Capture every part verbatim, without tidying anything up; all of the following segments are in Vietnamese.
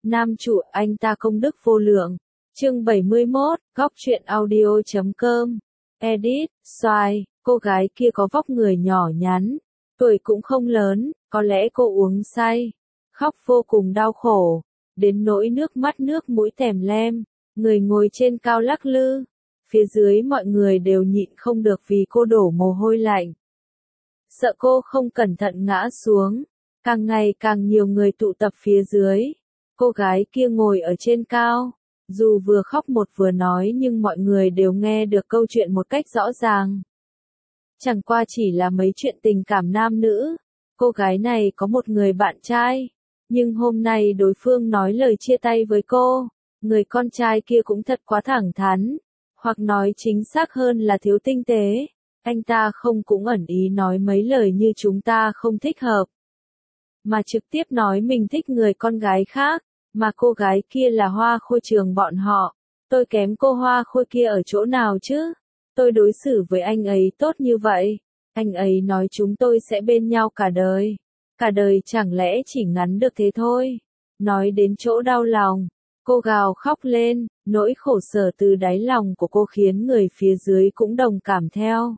Nam chủ anh ta công đức vô lượng. Chương bảy mươi mốt, góc truyện audio chấm com. Edit, xoài, cô gái kia có vóc người nhỏ nhắn, tuổi cũng không lớn, có lẽ cô uống say, khóc vô cùng đau khổ, đến nỗi nước mắt nước mũi tèm lem, người ngồi trên cao lắc lư, phía dưới mọi người đều nhịn không được vì cô đổ mồ hôi lạnh. Sợ cô không cẩn thận ngã xuống, càng ngày càng nhiều người tụ tập phía dưới, cô gái kia ngồi ở trên cao. Dù vừa khóc một vừa nói nhưng mọi người đều nghe được câu chuyện một cách rõ ràng. Chẳng qua chỉ là mấy chuyện tình cảm nam nữ. Cô gái này có một người bạn trai, nhưng hôm nay đối phương nói lời chia tay với cô. Người con trai kia cũng thật quá thẳng thắn, hoặc nói chính xác hơn là thiếu tinh tế. Anh ta không cũng ẩn ý nói mấy lời như chúng ta không thích hợp, mà trực tiếp nói mình thích người con gái khác. Mà cô gái kia là Hoa Khôi trường bọn họ. Tôi kém cô Hoa Khôi kia ở chỗ nào chứ? Tôi đối xử với anh ấy tốt như vậy. Anh ấy nói chúng tôi sẽ bên nhau cả đời. Cả đời chẳng lẽ chỉ ngắn được thế thôi? Nói đến chỗ đau lòng, cô gào khóc lên, nỗi khổ sở từ đáy lòng của cô khiến người phía dưới cũng đồng cảm theo.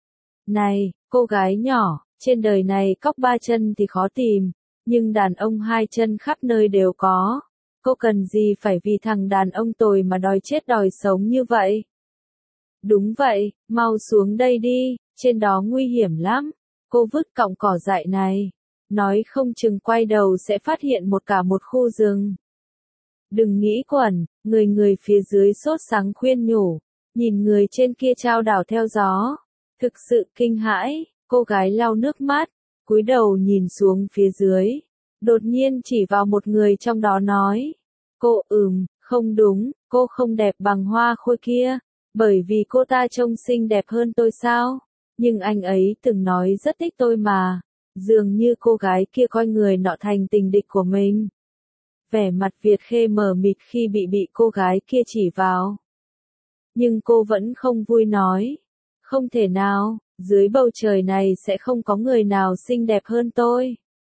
Này, cô gái nhỏ, trên đời này cóc ba chân thì khó tìm. Nhưng đàn ông hai chân khắp nơi đều có. Cô cần gì phải vì thằng đàn ông tồi mà đòi chết đòi sống như vậy? Đúng vậy, mau xuống đây đi, trên đó nguy hiểm lắm. Cô vứt cọng cỏ dại này. Nói không chừng quay đầu sẽ phát hiện một cả một khu rừng. Đừng nghĩ quẩn, người người phía dưới sốt sắng khuyên nhủ. Nhìn người trên kia trao đảo theo gió. Thực sự kinh hãi, cô gái lau nước mắt. Cúi đầu nhìn xuống phía dưới, đột nhiên chỉ vào một người trong đó nói, cô ừm, không đúng, cô không đẹp bằng Hoa Khôi kia, bởi vì cô ta trông xinh đẹp hơn tôi sao, nhưng anh ấy từng nói rất thích tôi mà, dường như cô gái kia coi người nọ thành tình địch của mình. Vẻ mặt Việt Khê mờ mịt khi bị bị cô gái kia chỉ vào. Nhưng cô vẫn không vui nói, không thể nào. Dưới bầu trời này sẽ không có người nào xinh đẹp hơn tôi.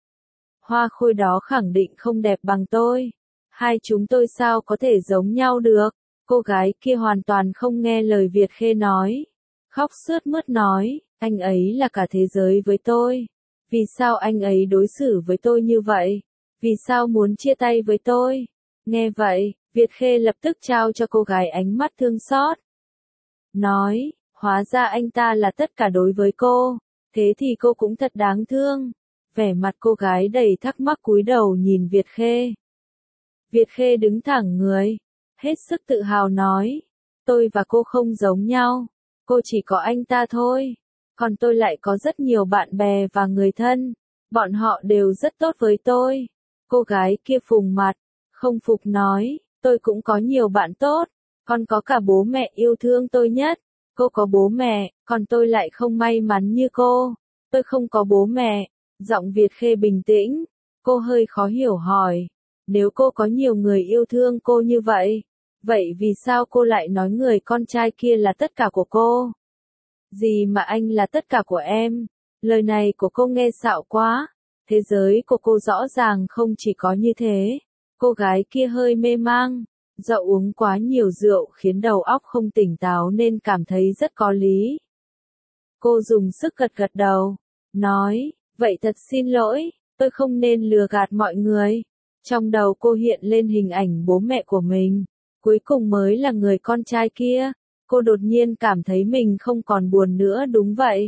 Hoa Khôi đó khẳng định không đẹp bằng tôi. Hai chúng tôi sao có thể giống nhau được? Cô gái kia hoàn toàn không nghe lời Việt Khê nói. Khóc sướt mướt nói, anh ấy là cả thế giới với tôi. Vì sao anh ấy đối xử với tôi như vậy? Vì sao muốn chia tay với tôi? Nghe vậy, Việt Khê lập tức trao cho cô gái ánh mắt thương xót. Nói, hóa ra anh ta là tất cả đối với cô, thế thì cô cũng thật đáng thương. Vẻ mặt cô gái đầy thắc mắc cúi đầu nhìn Việt Khê. Việt Khê đứng thẳng người, hết sức tự hào nói, tôi và cô không giống nhau, cô chỉ có anh ta thôi, còn tôi lại có rất nhiều bạn bè và người thân, bọn họ đều rất tốt với tôi. Cô gái kia phùng mặt, không phục nói, tôi cũng có nhiều bạn tốt, còn có cả bố mẹ yêu thương tôi nhất. Cô có bố mẹ, còn tôi lại không may mắn như cô. Tôi không có bố mẹ. Giọng Việt Khê bình tĩnh. Cô hơi khó hiểu hỏi. Nếu cô có nhiều người yêu thương cô như vậy, vậy vì sao cô lại nói người con trai kia là tất cả của cô? Gì mà anh là tất cả của em? Lời này của cô nghe xạo quá. Thế giới của cô rõ ràng không chỉ có như thế. Cô gái kia hơi mê mang. Do uống quá nhiều rượu khiến đầu óc không tỉnh táo nên cảm thấy rất có lý. Cô dùng sức gật gật đầu, nói, vậy thật xin lỗi, tôi không nên lừa gạt mọi người. Trong đầu cô hiện lên hình ảnh bố mẹ của mình, cuối cùng mới là người con trai kia. Cô đột nhiên cảm thấy mình không còn buồn nữa. Đúng vậy,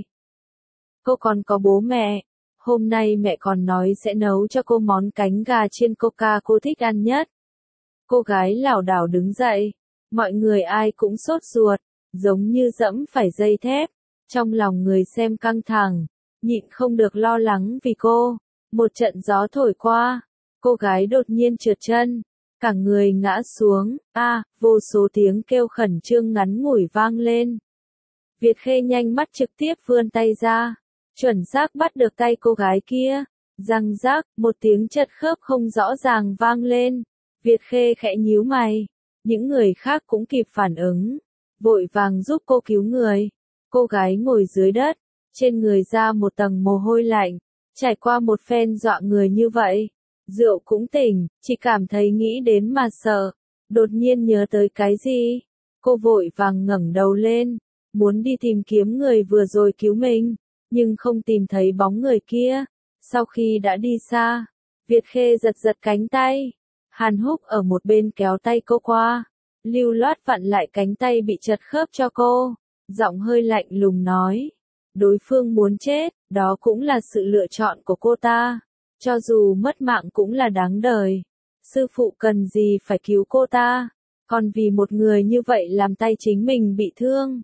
cô còn có bố mẹ. Hôm nay mẹ còn nói sẽ nấu cho cô món cánh gà chiên coca cô thích ăn nhất. Cô gái lảo đảo đứng dậy, mọi người ai cũng sốt ruột, giống như dẫm phải dây thép, trong lòng người xem căng thẳng, nhịn không được lo lắng vì cô. Một trận gió thổi qua, cô gái đột nhiên trượt chân, cả người ngã xuống, a, à, vô số tiếng kêu khẩn trương ngắn ngủi vang lên. Việt Khê nhanh mắt trực tiếp vươn tay ra, chuẩn xác bắt được tay cô gái kia, răng rác, một tiếng chật khớp không rõ ràng vang lên. Việt Khê khẽ nhíu mày, những người khác cũng kịp phản ứng, vội vàng giúp cô cứu người. Cô gái ngồi dưới đất, trên người ra một tầng mồ hôi lạnh, trải qua một phen dọa người như vậy, Rượu cũng tỉnh, chỉ cảm thấy nghĩ đến mà sợ. Đột nhiên nhớ tới cái gì? Cô vội vàng ngẩng đầu lên, muốn đi tìm kiếm người vừa rồi cứu mình, nhưng không tìm thấy bóng người kia. Sau khi đã đi xa, Việt Khê giật giật cánh tay. Hàn Húc ở một bên kéo tay cô qua, lưu loát vặn lại cánh tay bị chật khớp cho cô, giọng hơi lạnh lùng nói. Đối phương muốn chết, đó cũng là sự lựa chọn của cô ta. Cho dù mất mạng cũng là đáng đời. Sư phụ cần gì phải cứu cô ta, còn vì một người như vậy làm tay chính mình bị thương.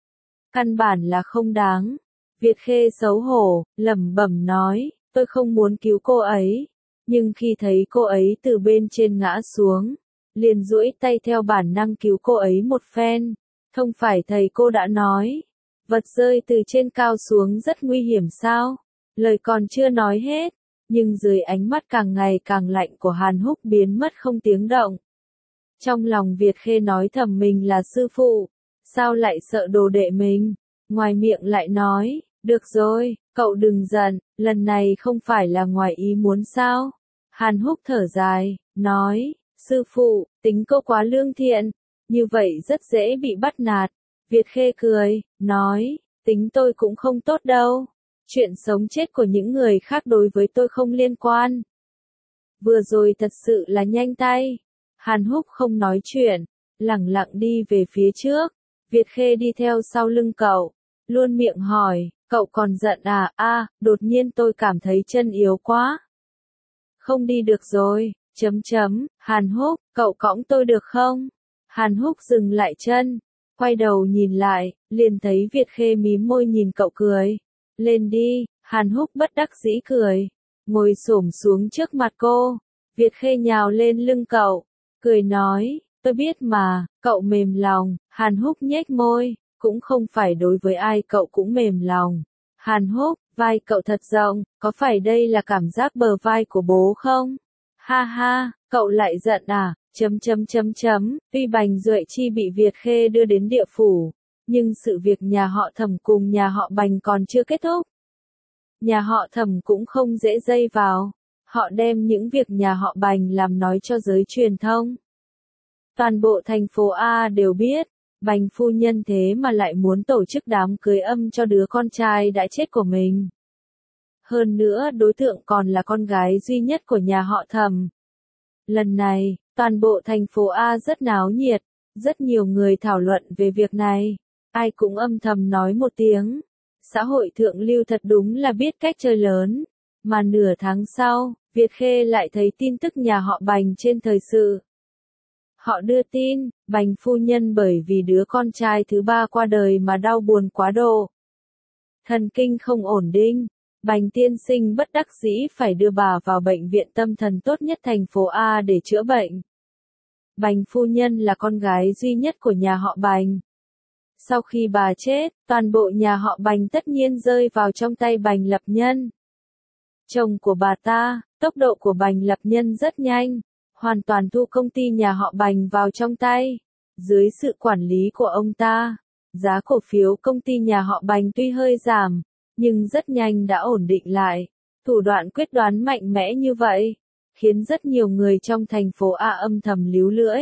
Căn bản là không đáng. Việt Khê xấu hổ, lẩm bẩm nói, tôi không muốn cứu cô ấy. Nhưng khi thấy cô ấy từ bên trên ngã xuống, liền duỗi tay theo bản năng cứu cô ấy một phen. Không phải thầy cô đã nói, vật rơi từ trên cao xuống rất nguy hiểm sao? Lời còn chưa nói hết, nhưng dưới ánh mắt càng ngày càng lạnh của Hàn Húc biến mất không tiếng động. Trong lòng Việt Khê nói thầm mình là sư phụ, sao lại sợ đồ đệ mình, ngoài miệng lại nói, được rồi, cậu đừng giận, lần này không phải là ngoài ý muốn sao? Hàn Húc thở dài, nói, sư phụ, tính cô quá lương thiện, như vậy rất dễ bị bắt nạt. Việt Khê cười, nói, tính tôi cũng không tốt đâu. Chuyện sống chết của những người khác đối với tôi không liên quan. Vừa rồi thật sự là nhanh tay. Hàn Húc không nói chuyện, lẳng lặng đi về phía trước. Việt Khê đi theo sau lưng cậu, luôn miệng hỏi, cậu còn giận à? A, đột nhiên tôi cảm thấy chân yếu quá. Không đi được rồi, chấm chấm, Hàn Húc, cậu cõng tôi được không? Hàn Húc dừng lại chân, quay đầu nhìn lại, liền thấy Việt Khê mím môi nhìn cậu cười. Lên đi, Hàn Húc bất đắc dĩ cười, ngồi xổm xuống trước mặt cô. Việt Khê nhào lên lưng cậu, cười nói, tôi biết mà, cậu mềm lòng. Hàn Húc nhếch môi, cũng không phải đối với ai cậu cũng mềm lòng. Hàn Húc, vai cậu thật rộng, có phải đây là cảm giác bờ vai của bố không? Ha ha, cậu lại giận à? Chấm chấm chấm chấm, tuy Bành Duệ Chi bị Việt Khê đưa đến địa phủ, nhưng sự việc nhà họ Thẩm cùng nhà họ Bành còn chưa kết thúc. Nhà họ Thẩm cũng không dễ dây vào, họ đem những việc nhà họ Bành làm nói cho giới truyền thông. Toàn bộ thành phố A đều biết, Bành phu nhân thế mà lại muốn tổ chức đám cưới âm cho đứa con trai đã chết của mình. Hơn nữa đối tượng còn là con gái duy nhất của nhà họ Thẩm. Lần này, toàn bộ thành phố A rất náo nhiệt, rất nhiều người thảo luận về việc này. Ai cũng âm thầm nói một tiếng. Xã hội thượng lưu thật đúng là biết cách chơi lớn. Mà nửa tháng sau, Việt Khê lại thấy tin tức nhà họ Bành trên thời sự. Họ đưa tin, Bành phu nhân bởi vì đứa con trai thứ ba qua đời mà đau buồn quá độ. Thần kinh không ổn định, Bành tiên sinh bất đắc dĩ phải đưa bà vào bệnh viện tâm thần tốt nhất thành phố A để chữa bệnh. Bành phu nhân là con gái duy nhất của nhà họ Bành. Sau khi bà chết, toàn bộ nhà họ Bành tất nhiên rơi vào trong tay Bành Lập Nhân. Chồng của bà ta, tốc độ của Bành Lập Nhân rất nhanh, hoàn toàn thu công ty nhà họ Bành vào trong tay. Dưới sự quản lý của ông ta, giá cổ phiếu công ty nhà họ Bành tuy hơi giảm, nhưng rất nhanh đã ổn định lại. Thủ đoạn quyết đoán mạnh mẽ như vậy, khiến rất nhiều người trong thành phố A âm thầm líu lưỡi.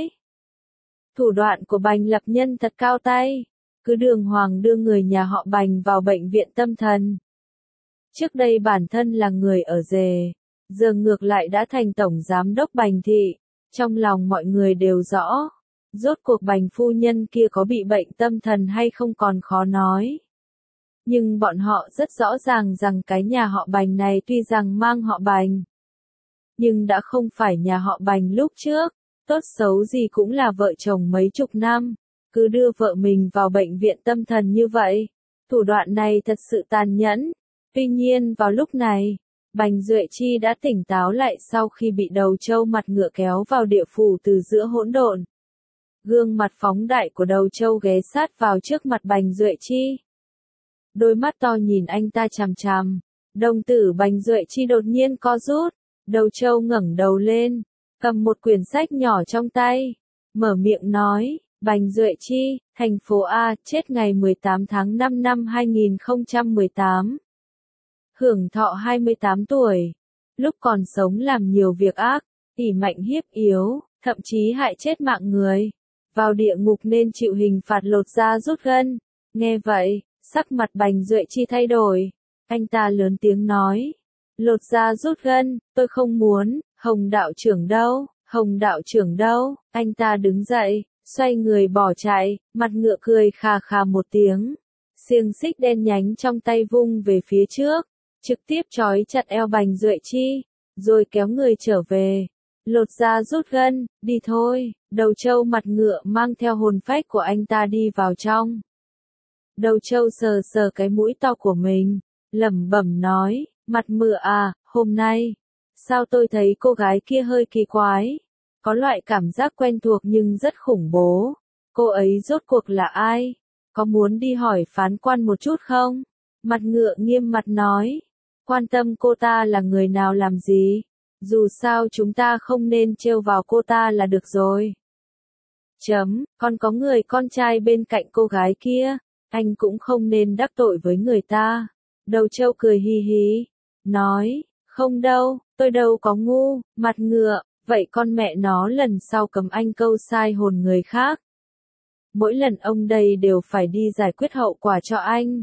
Thủ đoạn của Bành Lập Nhân thật cao tay, cứ đường hoàng đưa người nhà họ Bành vào bệnh viện tâm thần. Trước đây bản thân là người ở rề, giờ ngược lại đã thành tổng giám đốc Bành thị. Trong lòng mọi người đều rõ, rốt cuộc Bành phu nhân kia có bị bệnh tâm thần hay không còn khó nói. Nhưng bọn họ rất rõ ràng rằng cái nhà họ Bành này tuy rằng mang họ Bành, nhưng đã không phải nhà họ Bành lúc trước, tốt xấu gì cũng là vợ chồng mấy chục năm, cứ đưa vợ mình vào bệnh viện tâm thần như vậy. Thủ đoạn này thật sự tàn nhẫn. Tuy nhiên vào lúc này, Bành Duệ Chi đã tỉnh táo lại sau khi bị đầu trâu mặt ngựa kéo vào địa phủ từ giữa hỗn độn. Gương mặt phóng đại của đầu trâu ghé sát vào trước mặt Bành Duệ Chi. Đôi mắt to nhìn anh ta chằm chằm. Đồng tử Bành Duệ Chi đột nhiên co rút. Đầu trâu ngẩng đầu lên, cầm một quyển sách nhỏ trong tay, mở miệng nói, Bành Duệ Chi, thành phố A, chết ngày mười tám tháng năm năm hai nghìn không trăm mười tám. Hưởng thọ hai mươi tám tuổi. lúc còn sống làm nhiều việc ác, ỷ mạnh hiếp yếu, thậm chí hại chết mạng người. Vào địa ngục nên chịu hình phạt lột da rút gân. Nghe vậy, sắc mặt Bành Duệ Chi thay đổi. Anh ta lớn tiếng nói. Lột da rút gân, tôi không muốn. Hồng đạo trưởng đâu, Hồng đạo trưởng đâu. Anh ta đứng dậy, xoay người bỏ chạy, mặt ngựa cười khà khà một tiếng. Xiềng xích đen nhánh trong tay vung về phía trước, trực tiếp trói chặt eo Bành Duệ Chi, rồi kéo người trở về. Lột da rút gân, đi thôi. Đầu trâu mặt ngựa mang theo hồn phách của anh ta đi vào trong. Đầu trâu sờ sờ cái mũi to của mình, lẩm bẩm nói, mặt mựa à, hôm nay, sao tôi thấy cô gái kia hơi kỳ quái, có loại cảm giác quen thuộc nhưng rất khủng bố. Cô ấy rốt cuộc là ai? Có muốn đi hỏi phán quan một chút không? Mặt ngựa nghiêm mặt nói, quan tâm cô ta là người nào làm gì? Dù sao chúng ta không nên trêu vào cô ta là được rồi. Chấm, còn có người con trai bên cạnh cô gái kia, anh cũng không nên đắc tội với người ta. Đầu trâu cười hi hí, nói, không đâu, tôi đâu có ngu. Mặt ngựa, vậy con mẹ nó lần sau cấm anh câu sai hồn người khác. Mỗi lần ông đây đều phải đi giải quyết hậu quả cho anh.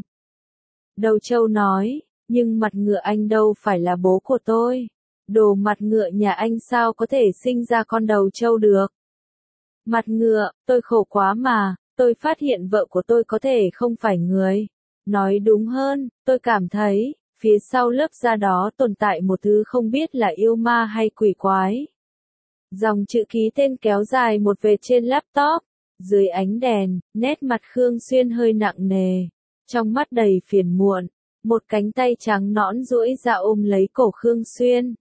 Đầu trâu nói, nhưng mặt ngựa anh đâu phải là bố của tôi. Đồ mặt ngựa nhà anh sao có thể sinh ra con đầu trâu được. Mặt ngựa, tôi khổ quá mà, tôi phát hiện vợ của tôi có thể không phải người. Nói đúng hơn, tôi cảm thấy, phía sau lớp da đó tồn tại một thứ không biết là yêu ma hay quỷ quái. Dòng chữ ký tên kéo dài một vệt trên laptop. Dưới ánh đèn, nét mặt Khương Xuyên hơi nặng nề. Trong mắt đầy phiền muộn, một cánh tay trắng nõn duỗi ra ôm lấy cổ Khương Xuyên.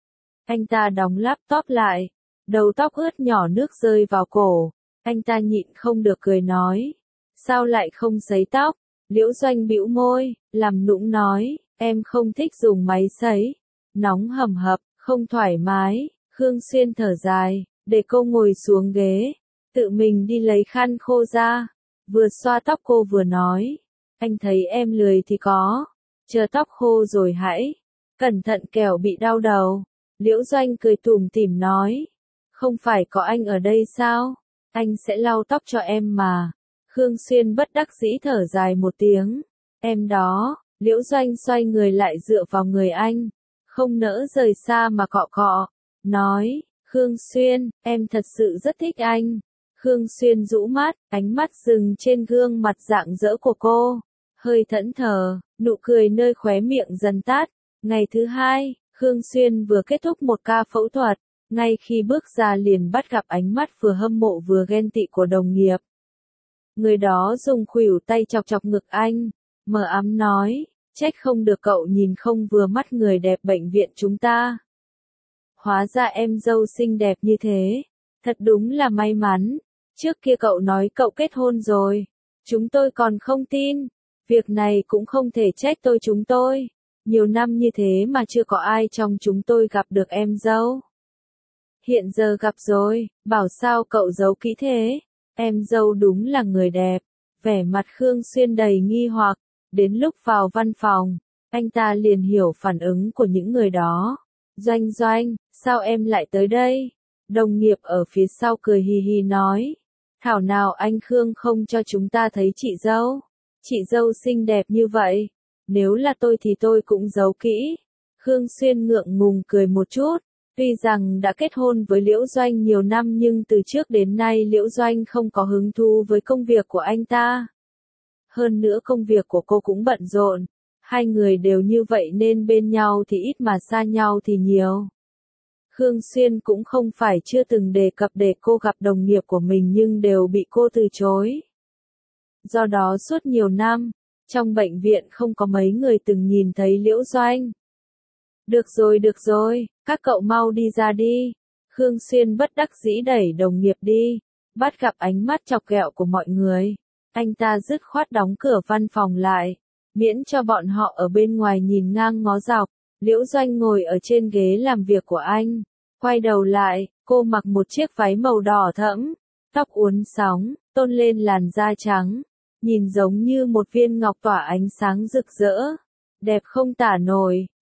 Anh ta đóng laptop lại, đầu tóc ướt nhỏ nước rơi vào cổ. Anh ta nhịn không được cười nói. Sao lại không sấy tóc? Liễu Doanh bĩu môi, làm nũng nói, em không thích dùng máy sấy. Nóng hầm hập, không thoải mái. Khương Xuyên thở dài, để cô ngồi xuống ghế. Tự mình đi lấy khăn khô ra. Vừa xoa tóc cô vừa nói. Anh thấy em lười thì có. Chờ tóc khô rồi hãy. Cẩn thận kẻo bị đau đầu. Liễu Doanh cười tủm tỉm nói. Không phải có anh ở đây sao? Anh sẽ lau tóc cho em mà. Khương Xuyên bất đắc dĩ thở dài một tiếng. Em đó. Liễu Doanh xoay người lại dựa vào người anh. Không nỡ rời xa mà cọ cọ. Nói. Khương Xuyên, em thật sự rất thích anh. Khương Xuyên rũ mắt, ánh mắt dừng trên gương mặt rạng rỡ của cô. Hơi thẫn thờ, nụ cười nơi khóe miệng dần tắt. Ngày thứ hai, Khương Xuyên vừa kết thúc một ca phẫu thuật. Ngay khi bước ra liền bắt gặp ánh mắt vừa hâm mộ vừa ghen tị của đồng nghiệp. Người đó dùng khuỷu tay chọc chọc ngực anh. Mờ ám nói, trách không được cậu nhìn không vừa mắt người đẹp bệnh viện chúng ta. Hóa ra em dâu xinh đẹp như thế. Thật đúng là may mắn. Trước kia cậu nói cậu kết hôn rồi. Chúng tôi còn không tin. Việc này cũng không thể trách tôi chúng tôi. Nhiều năm như thế mà chưa có ai trong chúng tôi gặp được em dâu. Hiện giờ gặp rồi, bảo sao cậu giấu kỹ thế. Em dâu đúng là người đẹp. Vẻ mặt Khương Xuyên đầy nghi hoặc. Đến lúc vào văn phòng, anh ta liền hiểu phản ứng của những người đó. Doanh Doanh, sao em lại tới đây? Đồng nghiệp ở phía sau cười hì hì nói. Thảo nào anh Khương không cho chúng ta thấy chị dâu. Chị dâu xinh đẹp như vậy. Nếu là tôi thì tôi cũng giấu kỹ. Khương Xuyên ngượng ngùng cười một chút. Tuy rằng đã kết hôn với Liễu Doanh nhiều năm nhưng từ trước đến nay Liễu Doanh không có hứng thú với công việc của anh ta. Hơn nữa công việc của cô cũng bận rộn. Hai người đều như vậy nên bên nhau thì ít mà xa nhau thì nhiều. Khương Xuyên cũng không phải chưa từng đề cập để cô gặp đồng nghiệp của mình nhưng đều bị cô từ chối. Do đó suốt nhiều năm, trong bệnh viện không có mấy người từng nhìn thấy Liễu Doanh. Được rồi được rồi, các cậu mau đi ra đi. Khương Xuyên bất đắc dĩ đẩy đồng nghiệp đi. Bắt gặp ánh mắt chọc ghẹo của mọi người. Anh ta dứt khoát đóng cửa văn phòng lại. Miễn cho bọn họ ở bên ngoài nhìn ngang ngó dọc. Liễu Doanh ngồi ở trên ghế làm việc của anh. Quay đầu lại, cô mặc một chiếc váy màu đỏ thẫm. Tóc uốn sóng, tôn lên làn da trắng. Nhìn giống như một viên ngọc tỏa ánh sáng rực rỡ. Đẹp không tả nổi.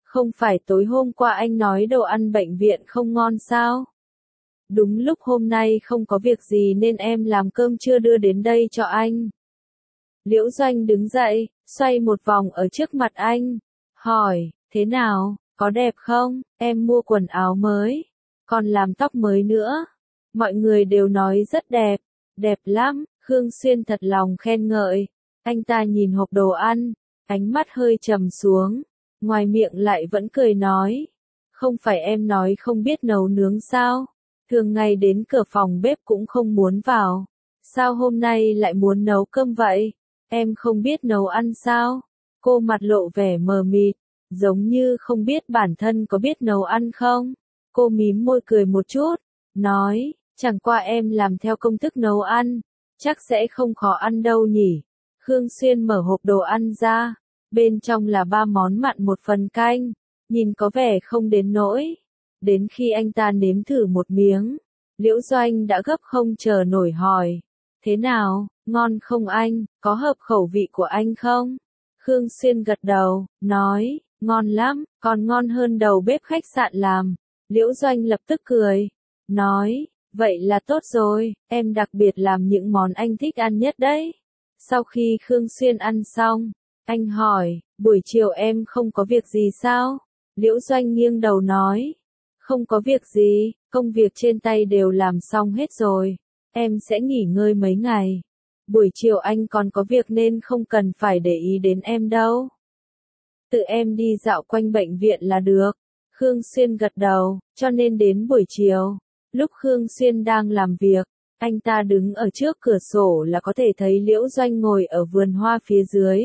Không phải tối hôm qua anh nói đồ ăn bệnh viện không ngon sao? Đúng lúc hôm nay không có việc gì nên em làm cơm trưa đưa đến đây cho anh. Liễu Doanh đứng dậy, xoay một vòng ở trước mặt anh. Hỏi, thế nào, có đẹp không? Em mua quần áo mới, còn làm tóc mới nữa. Mọi người đều nói rất đẹp, đẹp lắm. Khương Xuyên thật lòng khen ngợi. Anh ta nhìn hộp đồ ăn, ánh mắt hơi trầm xuống. Ngoài miệng lại vẫn cười nói. Không phải em nói không biết nấu nướng sao? Thường ngày đến cửa phòng bếp cũng không muốn vào. Sao hôm nay lại muốn nấu cơm vậy? Em không biết nấu ăn sao? Cô mặt lộ vẻ mờ mịt, giống như không biết bản thân có biết nấu ăn không? Cô mím môi cười một chút, nói, chẳng qua em làm theo công thức nấu ăn, chắc sẽ không khó ăn đâu nhỉ. Khương Xuyên mở hộp đồ ăn ra, bên trong là ba món mặn một phần canh, nhìn có vẻ không đến nỗi. Đến khi anh ta nếm thử một miếng, Liễu Doanh đã gấp không chờ nổi hỏi, thế nào, ngon không anh, có hợp khẩu vị của anh không? Khương Xuyên gật đầu, nói, ngon lắm, còn ngon hơn đầu bếp khách sạn làm. Liễu Doanh lập tức cười, nói, vậy là tốt rồi, em đặc biệt làm những món anh thích ăn nhất đấy. Sau khi Khương Xuyên ăn xong, anh hỏi, buổi chiều em không có việc gì sao? Liễu Doanh nghiêng đầu nói, không có việc gì, công việc trên tay đều làm xong hết rồi, em sẽ nghỉ ngơi mấy ngày. Buổi chiều anh còn có việc nên không cần phải để ý đến em đâu. Tự em đi dạo quanh bệnh viện là được. Khương Xuyên gật đầu, cho nên đến buổi chiều, lúc Khương Xuyên đang làm việc, anh ta đứng ở trước cửa sổ là có thể thấy Liễu Doanh ngồi ở vườn hoa phía dưới.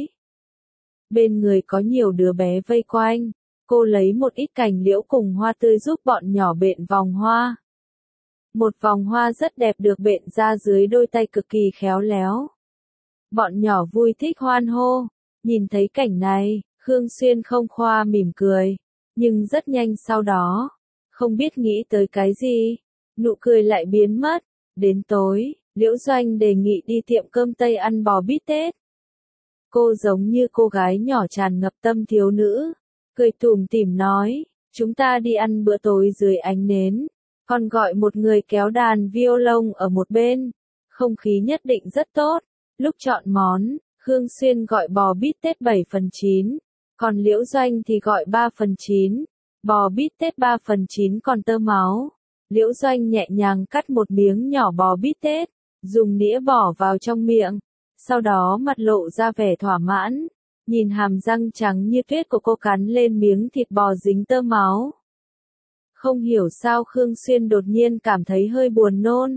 Bên người có nhiều đứa bé vây quanh, cô lấy một ít cành liễu cùng hoa tươi giúp bọn nhỏ bện vòng hoa. Một vòng hoa rất đẹp được bện ra dưới đôi tay cực kỳ khéo léo. Bọn nhỏ vui thích hoan hô, nhìn thấy cảnh này, Khương Xuyên không khoa mỉm cười, nhưng rất nhanh sau đó, không biết nghĩ tới cái gì, nụ cười lại biến mất. Đến tối, Liễu Doanh đề nghị đi tiệm cơm Tây ăn bò bít tết. Cô giống như cô gái nhỏ tràn ngập tâm thiếu nữ, cười tủm tỉm nói, chúng ta đi ăn bữa tối dưới ánh nến, còn gọi một người kéo đàn violon ở một bên, không khí nhất định rất tốt. Lúc chọn món, Khương Xuyên gọi bò bít tết bảy phần chín, còn Liễu Doanh thì gọi ba phần chín, bò bít tết ba phần chín còn tơ máu. Liễu Doanh nhẹ nhàng cắt một miếng nhỏ bò bít tết, dùng đĩa bỏ vào trong miệng, sau đó mặt lộ ra vẻ thỏa mãn, nhìn hàm răng trắng như tuyết của cô cắn lên miếng thịt bò dính tơ máu. Không hiểu sao Khương Xuyên đột nhiên cảm thấy hơi buồn nôn.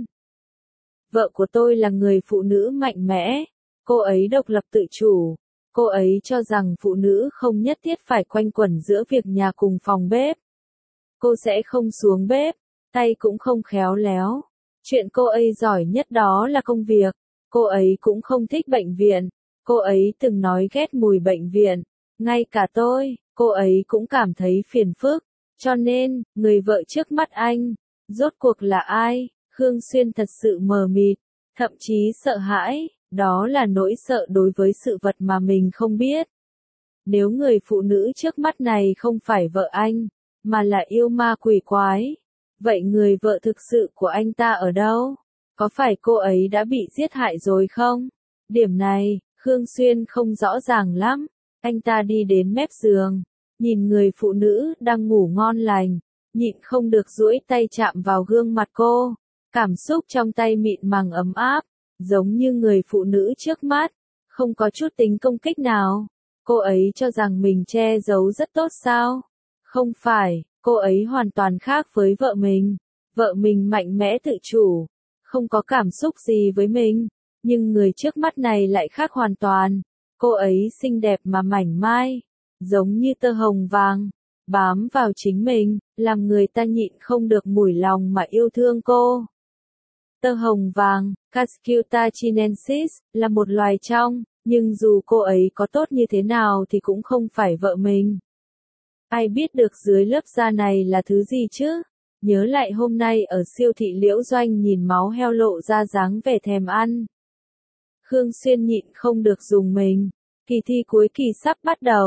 Vợ của tôi là người phụ nữ mạnh mẽ, cô ấy độc lập tự chủ, cô ấy cho rằng phụ nữ không nhất thiết phải quanh quẩn giữa việc nhà cùng phòng bếp. Cô sẽ không xuống bếp, tay cũng không khéo léo. Chuyện cô ấy giỏi nhất đó là công việc. Cô ấy cũng không thích bệnh viện. Cô ấy từng nói ghét mùi bệnh viện. Ngay cả tôi, cô ấy cũng cảm thấy phiền phức. Cho nên, người vợ trước mắt anh, rốt cuộc là ai? Khương Xuyên thật sự mờ mịt, thậm chí sợ hãi. Đó là nỗi sợ đối với sự vật mà mình không biết. Nếu người phụ nữ trước mắt này không phải vợ anh, mà là yêu ma quỷ quái, vậy người vợ thực sự của anh ta ở đâu? Có phải cô ấy đã bị giết hại rồi không? Điểm này, Khương Xuyên không rõ ràng lắm. Anh ta đi đến mép giường, nhìn người phụ nữ đang ngủ ngon lành, nhịn không được duỗi tay chạm vào gương mặt cô. Cảm xúc trong tay mịn màng ấm áp, giống như người phụ nữ trước mắt, không có chút tính công kích nào. Cô ấy cho rằng mình che giấu rất tốt sao? Không phải, cô ấy hoàn toàn khác với vợ mình. Vợ mình mạnh mẽ tự chủ, không có cảm xúc gì với mình, nhưng người trước mắt này lại khác hoàn toàn. Cô ấy xinh đẹp mà mảnh mai, giống như tơ hồng vàng, bám vào chính mình, làm người ta nhịn không được mủi lòng mà yêu thương cô. Tơ hồng vàng, Cascutta chinensis, là một loài trong, nhưng dù cô ấy có tốt như thế nào thì cũng không phải vợ mình. Ai biết được dưới lớp da này là thứ gì chứ? Nhớ lại hôm nay ở siêu thị Liễu Doanh nhìn máu heo lộ ra dáng vẻ thèm ăn. Khương Xuyên nhịn không được dùng mình. Kỳ thi cuối kỳ sắp bắt đầu.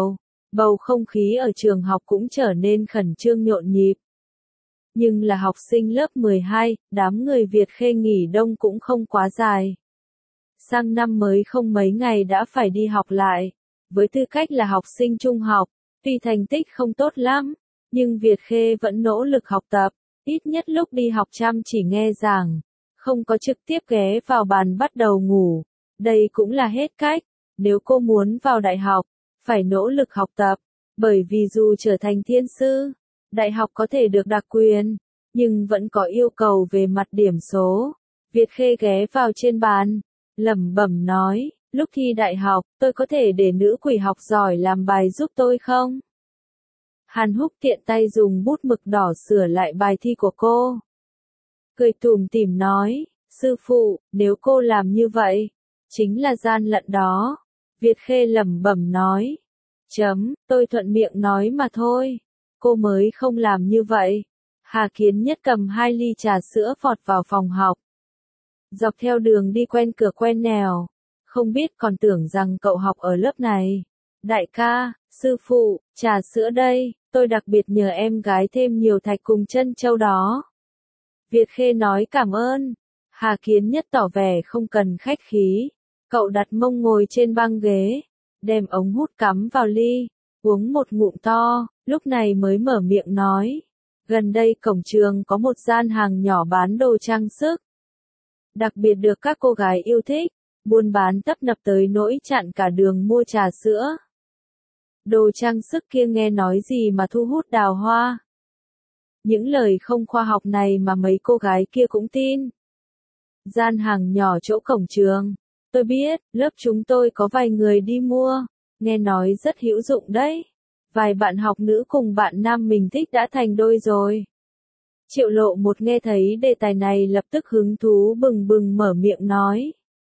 Bầu không khí ở trường học cũng trở nên khẩn trương nhộn nhịp. Nhưng là học sinh lớp mười hai, đám người Việt Khê nghỉ đông cũng không quá dài. Sang năm mới không mấy ngày đã phải đi học lại. Với tư cách là học sinh trung học, tuy thành tích không tốt lắm, nhưng Việt Khê vẫn nỗ lực học tập, ít nhất lúc đi học chăm chỉ nghe giảng, không có trực tiếp ghé vào bàn bắt đầu ngủ. Đây cũng là hết cách, nếu cô muốn vào đại học, phải nỗ lực học tập, bởi vì dù trở thành thiên sư, đại học có thể được đặc quyền, nhưng vẫn có yêu cầu về mặt điểm số. Việt Khê ghé vào trên bàn, lẩm bẩm nói, lúc thi đại học, tôi có thể để nữ quỷ học giỏi làm bài giúp tôi không? Hàn Húc tiện tay dùng bút mực đỏ sửa lại bài thi của cô. Cười tủm tỉm nói, sư phụ, nếu cô làm như vậy, chính là gian lận đó. Việt Khê lẩm bẩm nói, chấm, tôi thuận miệng nói mà thôi, cô mới không làm như vậy. Hà Kiến Nhất cầm hai ly trà sữa vọt vào phòng học. Dọc theo đường đi quen cửa quen nẻo, không biết còn tưởng rằng cậu học ở lớp này. Đại ca, sư phụ, trà sữa đây, tôi đặc biệt nhờ em gái thêm nhiều thạch cùng chân châu đó. Việt Khê nói cảm ơn. Hà Kiến Nhất tỏ vẻ không cần khách khí. Cậu đặt mông ngồi trên băng ghế, đem ống hút cắm vào ly, uống một ngụm to, lúc này mới mở miệng nói. Gần đây cổng trường có một gian hàng nhỏ bán đồ trang sức. Đặc biệt được các cô gái yêu thích, buôn bán tấp nập tới nỗi chặn cả đường mua trà sữa. Đồ trang sức kia nghe nói gì mà thu hút đào hoa. Những lời không khoa học này mà mấy cô gái kia cũng tin. Gian hàng nhỏ chỗ cổng trường. Tôi biết, lớp chúng tôi có vài người đi mua, nghe nói rất hữu dụng đấy. Vài bạn học nữ cùng bạn nam mình thích đã thành đôi rồi. Triệu Lộ một nghe thấy đề tài này lập tức hứng thú bừng bừng mở miệng nói.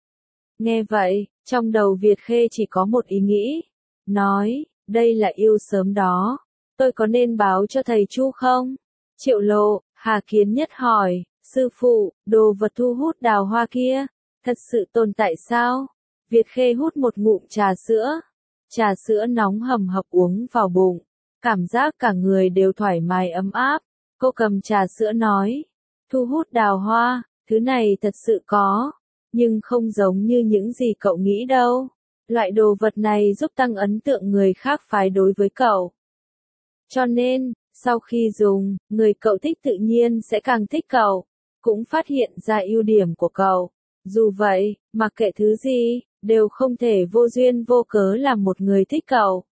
Nghe vậy, trong đầu Việt Khê chỉ có một ý nghĩ. Nói, đây là yêu sớm đó. Tôi có nên báo cho thầy Chu không? Triệu Lộ, Hà Kiến Nhất hỏi, sư phụ, đồ vật thu hút đào hoa kia, thật sự tồn tại sao? Việt Khê hút một ngụm trà sữa. Trà sữa nóng hầm hập uống vào bụng. Cảm giác cả người đều thoải mái ấm áp. Cô cầm trà sữa nói. Thu hút đào hoa, thứ này thật sự có. Nhưng không giống như những gì cậu nghĩ đâu. Loại đồ vật này giúp tăng ấn tượng người khác phái đối với cậu. Cho nên, sau khi dùng, người cậu thích tự nhiên sẽ càng thích cậu. Cũng phát hiện ra ưu điểm của cậu. Dù vậy, mặc kệ thứ gì, đều không thể vô duyên vô cớ làm một người thích cậu.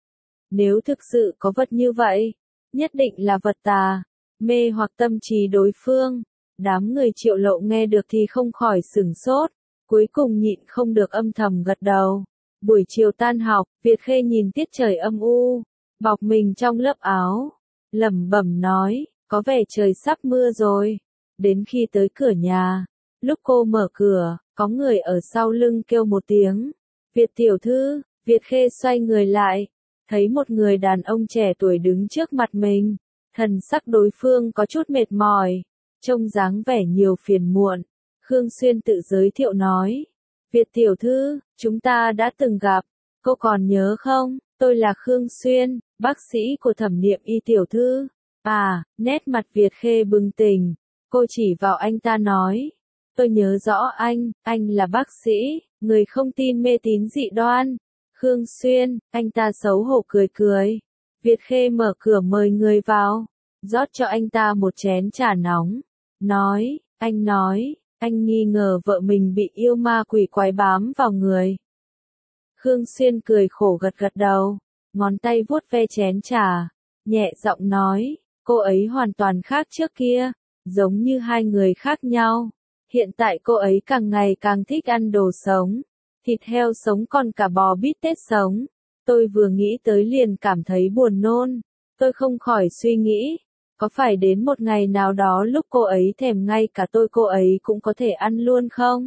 Nếu thực sự có vật như vậy, nhất định là vật tà, mê hoặc tâm trí đối phương. Đám người Triệu Lộ nghe được thì không khỏi sửng sốt, cuối cùng nhịn không được âm thầm gật đầu. Buổi chiều tan học, Việt Khê nhìn tiết trời âm u, bọc mình trong lớp áo, lẩm bẩm nói, có vẻ trời sắp mưa rồi. Đến khi tới cửa nhà, lúc cô mở cửa, có người ở sau lưng kêu một tiếng. Việt tiểu thư. Việt Khê xoay người lại, thấy một người đàn ông trẻ tuổi đứng trước mặt mình. Thần sắc đối phương có chút mệt mỏi, trông dáng vẻ nhiều phiền muộn. Khương Xuyên tự giới thiệu nói. Việt tiểu thư, chúng ta đã từng gặp, cô còn nhớ không? Tôi là Khương Xuyên, bác sĩ của Thẩm Niệm Y tiểu thư. À, nét mặt Việt Khê bừng tỉnh. Cô chỉ vào anh ta nói. Tôi nhớ rõ anh, anh là bác sĩ, người không tin mê tín dị đoan. Khương Xuyên, anh ta xấu hổ cười cười. Việt Khê mở cửa mời người vào, rót cho anh ta một chén trà nóng. Nói, anh nói, anh nghi ngờ vợ mình bị yêu ma quỷ quái bám vào người. Khương Xuyên cười khổ gật gật đầu, ngón tay vuốt ve chén trà, nhẹ giọng nói, cô ấy hoàn toàn khác trước kia, giống như hai người khác nhau. Hiện tại cô ấy càng ngày càng thích ăn đồ sống, thịt heo sống còn cả bò bít tết sống. Tôi vừa nghĩ tới liền cảm thấy buồn nôn. Tôi không khỏi suy nghĩ, có phải đến một ngày nào đó lúc cô ấy thèm ngay cả tôi cô ấy cũng có thể ăn luôn không?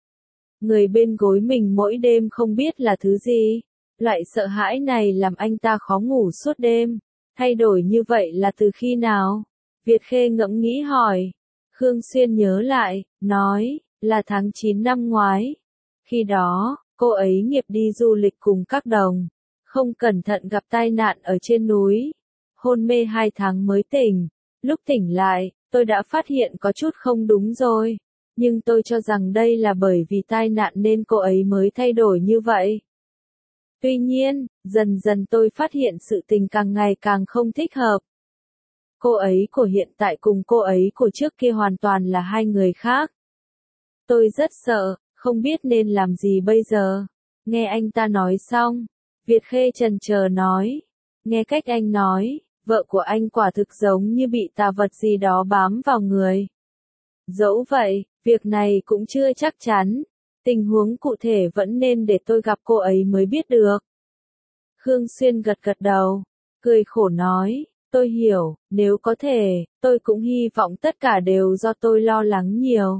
Người bên gối mình mỗi đêm không biết là thứ gì. Loại sợ hãi này làm anh ta khó ngủ suốt đêm. Thay đổi như vậy là từ khi nào? Việt Khê ngẫm nghĩ hỏi. Khương Xuyên nhớ lại, nói, là tháng chín năm ngoái. Khi đó, cô ấy nghiệp đi du lịch cùng các đồng. không cẩn thận gặp tai nạn ở trên núi. Hôn mê hai tháng mới tỉnh. Lúc tỉnh lại, tôi đã phát hiện có chút không đúng rồi. Nhưng tôi cho rằng đây là bởi vì tai nạn nên cô ấy mới thay đổi như vậy. Tuy nhiên, dần dần tôi phát hiện sự tình càng ngày càng không thích hợp. Cô ấy của hiện tại cùng cô ấy của trước kia hoàn toàn là hai người khác. Tôi rất sợ, không biết nên làm gì bây giờ. Nghe anh ta nói xong, Việt Khê chần chờ nói. Nghe cách anh nói, vợ của anh quả thực giống như bị tà vật gì đó bám vào người. Dẫu vậy, việc này cũng chưa chắc chắn. Tình huống cụ thể vẫn nên để tôi gặp cô ấy mới biết được. Khương Xuyên gật gật đầu, cười khổ nói, tôi hiểu, nếu có thể, tôi cũng hy vọng tất cả đều do tôi lo lắng nhiều.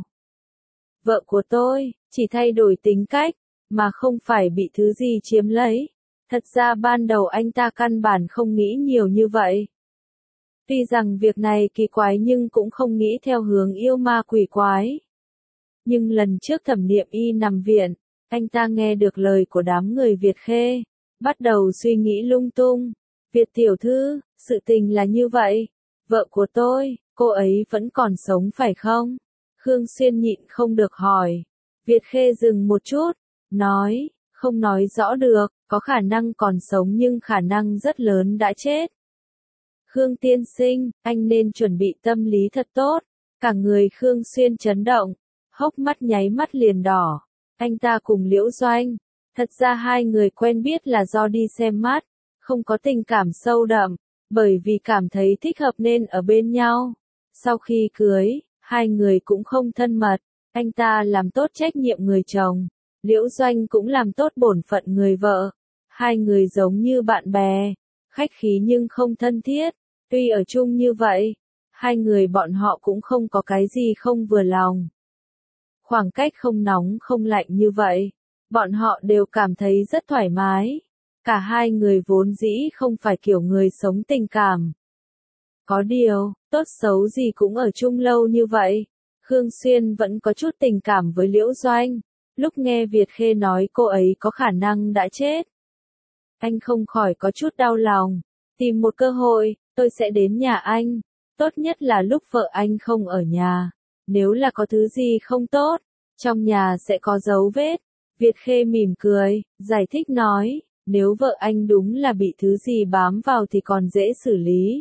Vợ của tôi, chỉ thay đổi tính cách, mà không phải bị thứ gì chiếm lấy. Thật ra ban đầu anh ta căn bản không nghĩ nhiều như vậy. Tuy rằng việc này kỳ quái nhưng cũng không nghĩ theo hướng yêu ma quỷ quái. Nhưng lần trước Thẩm Niệm Y nằm viện, anh ta nghe được lời của đám người Việt Khê, bắt đầu suy nghĩ lung tung. Việt tiểu thư, sự tình là như vậy. Vợ của tôi, cô ấy vẫn còn sống phải không? Khương Xuyên nhịn không được hỏi. Việt Khê dừng một chút, nói, không nói rõ được, có khả năng còn sống nhưng khả năng rất lớn đã chết. Khương tiên sinh, anh nên chuẩn bị tâm lý thật tốt. Cả người Khương Xuyên chấn động, hốc mắt nháy mắt liền đỏ. Anh ta cùng Liễu Doanh, thật ra hai người quen biết là do đi xem mắt, không có tình cảm sâu đậm, bởi vì cảm thấy thích hợp nên ở bên nhau. Sau khi cưới, hai người cũng không thân mật, anh ta làm tốt trách nhiệm người chồng, Liễu Doanh cũng làm tốt bổn phận người vợ. Hai người giống như bạn bè, khách khí nhưng không thân thiết. Tuy ở chung như vậy, hai người bọn họ cũng không có cái gì không vừa lòng. Khoảng cách không nóng không lạnh như vậy, bọn họ đều cảm thấy rất thoải mái. Cả hai người vốn dĩ không phải kiểu người sống tình cảm. Có điều, tốt xấu gì cũng ở chung lâu như vậy, Khương Xuyên vẫn có chút tình cảm với Liễu Doanh. Lúc nghe Việt Khê nói cô ấy có khả năng đã chết, anh không khỏi có chút đau lòng. Tìm một cơ hội, tôi sẽ đến nhà anh. Tốt nhất là lúc vợ anh không ở nhà. Nếu là có thứ gì không tốt, trong nhà sẽ có dấu vết. Việt Khê mỉm cười, giải thích nói, nếu vợ anh đúng là bị thứ gì bám vào thì còn dễ xử lý.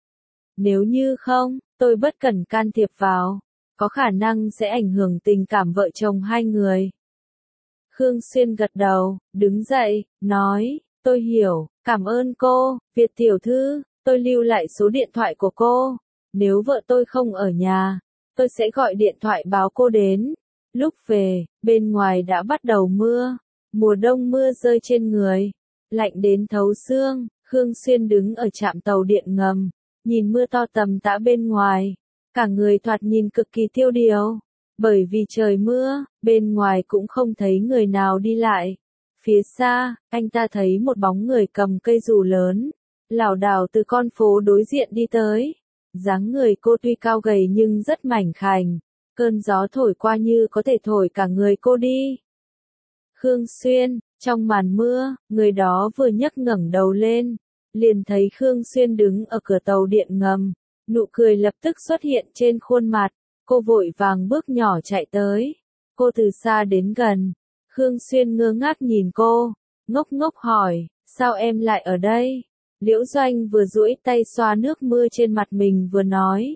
Nếu như không, tôi bất cần can thiệp vào, có khả năng sẽ ảnh hưởng tình cảm vợ chồng hai người. Khương Xuyên gật đầu, đứng dậy, nói, tôi hiểu, cảm ơn cô, Việt tiểu thư, tôi lưu lại số điện thoại của cô. Nếu vợ tôi không ở nhà, tôi sẽ gọi điện thoại báo cô đến. Lúc về, bên ngoài đã bắt đầu mưa, mùa đông mưa rơi trên người, lạnh đến thấu xương. Khương Xuyên đứng ở trạm tàu điện ngầm, nhìn mưa to tầm tã bên ngoài, cả người thoạt nhìn cực kỳ tiêu điều. Bởi vì trời mưa, bên ngoài cũng không thấy người nào đi lại. Phía xa, anh ta thấy một bóng người cầm cây dù lớn, lảo đảo từ con phố đối diện đi tới. Dáng người cô tuy cao gầy nhưng rất mảnh khảnh, cơn gió thổi qua như có thể thổi cả người cô đi. Khương Xuyên, trong màn mưa, người đó vừa nhấc ngẩng đầu lên, liền thấy Khương Xuyên đứng ở cửa tàu điện ngầm, nụ cười lập tức xuất hiện trên khuôn mặt. Cô vội vàng bước nhỏ chạy tới. Cô từ xa đến gần. Khương Xuyên ngơ ngác nhìn cô, ngốc ngốc hỏi, sao em lại ở đây? Liễu Doanh vừa duỗi tay xoa nước mưa trên mặt mình vừa nói.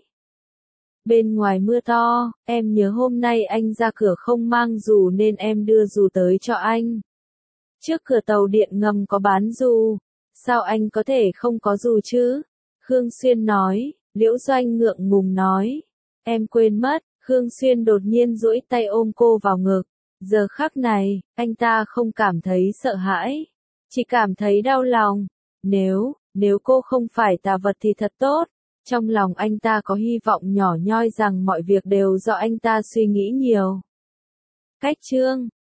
Bên ngoài mưa to, em nhớ hôm nay anh ra cửa không mang dù nên em đưa dù tới cho anh. Trước cửa tàu điện ngầm có bán dù, sao anh có thể không có dù chứ? Khương Xuyên nói. Liễu Doanh ngượng ngùng nói. Em quên mất. Khương Xuyên đột nhiên duỗi tay ôm cô vào ngực. Giờ khắc này, anh ta không cảm thấy sợ hãi, chỉ cảm thấy đau lòng. Nếu, nếu cô không phải tà vật thì thật tốt. Trong lòng anh ta có hy vọng nhỏ nhoi rằng mọi việc đều do anh ta suy nghĩ nhiều. Cách chương